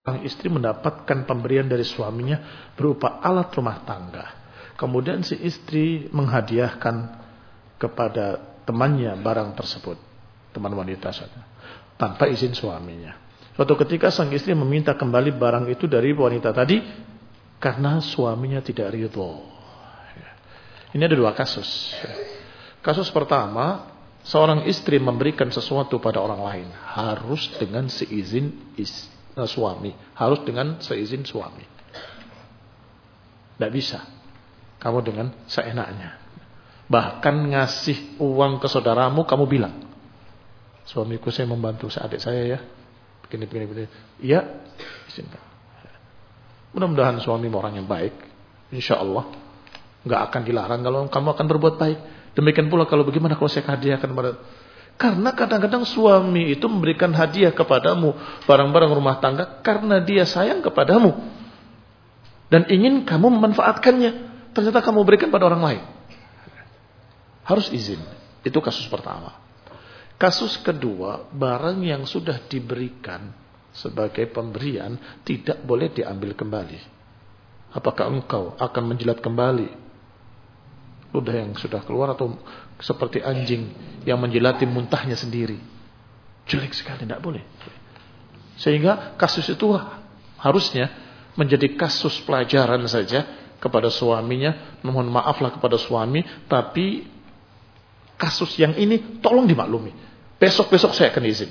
Sang istri mendapatkan pemberian dari suaminya berupa alat rumah tangga. Kemudian si istri menghadiahkan kepada temannya barang tersebut. Teman wanita saja. Tanpa izin suaminya. Suatu ketika sang istri meminta kembali barang itu dari wanita tadi. Karena suaminya tidak ridho. Ini ada dua kasus. Kasus pertama, seorang istri memberikan sesuatu pada orang lain. Harus dengan seizin suami. Harus dengan seizin suami. Tidak bisa. Kamu dengan seenaknya. Bahkan ngasih uang ke saudaramu, kamu bilang, suamiku saya membantu adik saya ya. Begini. Iya, izinkan. Mudah-mudahan suami orang yang baik. Insya Allah. Nggak akan dilarang kalau kamu akan berbuat baik. Demikian pula kalau bagaimana kalau saya hadiahkan pada. Karena kadang-kadang suami itu memberikan hadiah kepadamu barang-barang rumah tangga karena dia sayang kepadamu dan ingin kamu memanfaatkannya. Ternyata kamu berikan pada orang lain. Harus izin. Itu kasus pertama. Kasus kedua, barang yang sudah diberikan sebagai pemberian tidak boleh diambil kembali. Apakah engkau akan menjilat kembali ludah yang sudah keluar atau seperti anjing yang menjilati muntahnya sendiri? Jelek sekali, tidak boleh. Sehingga kasus itu harusnya menjadi kasus pelajaran saja kepada suaminya. Mohon maaflah kepada suami, tapi kasus yang ini tolong dimaklumi. Besok-besok saya akan izin.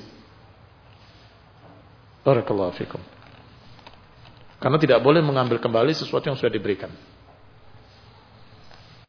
Barakallahu fikum. Karena tidak boleh mengambil kembali sesuatu yang sudah diberikan.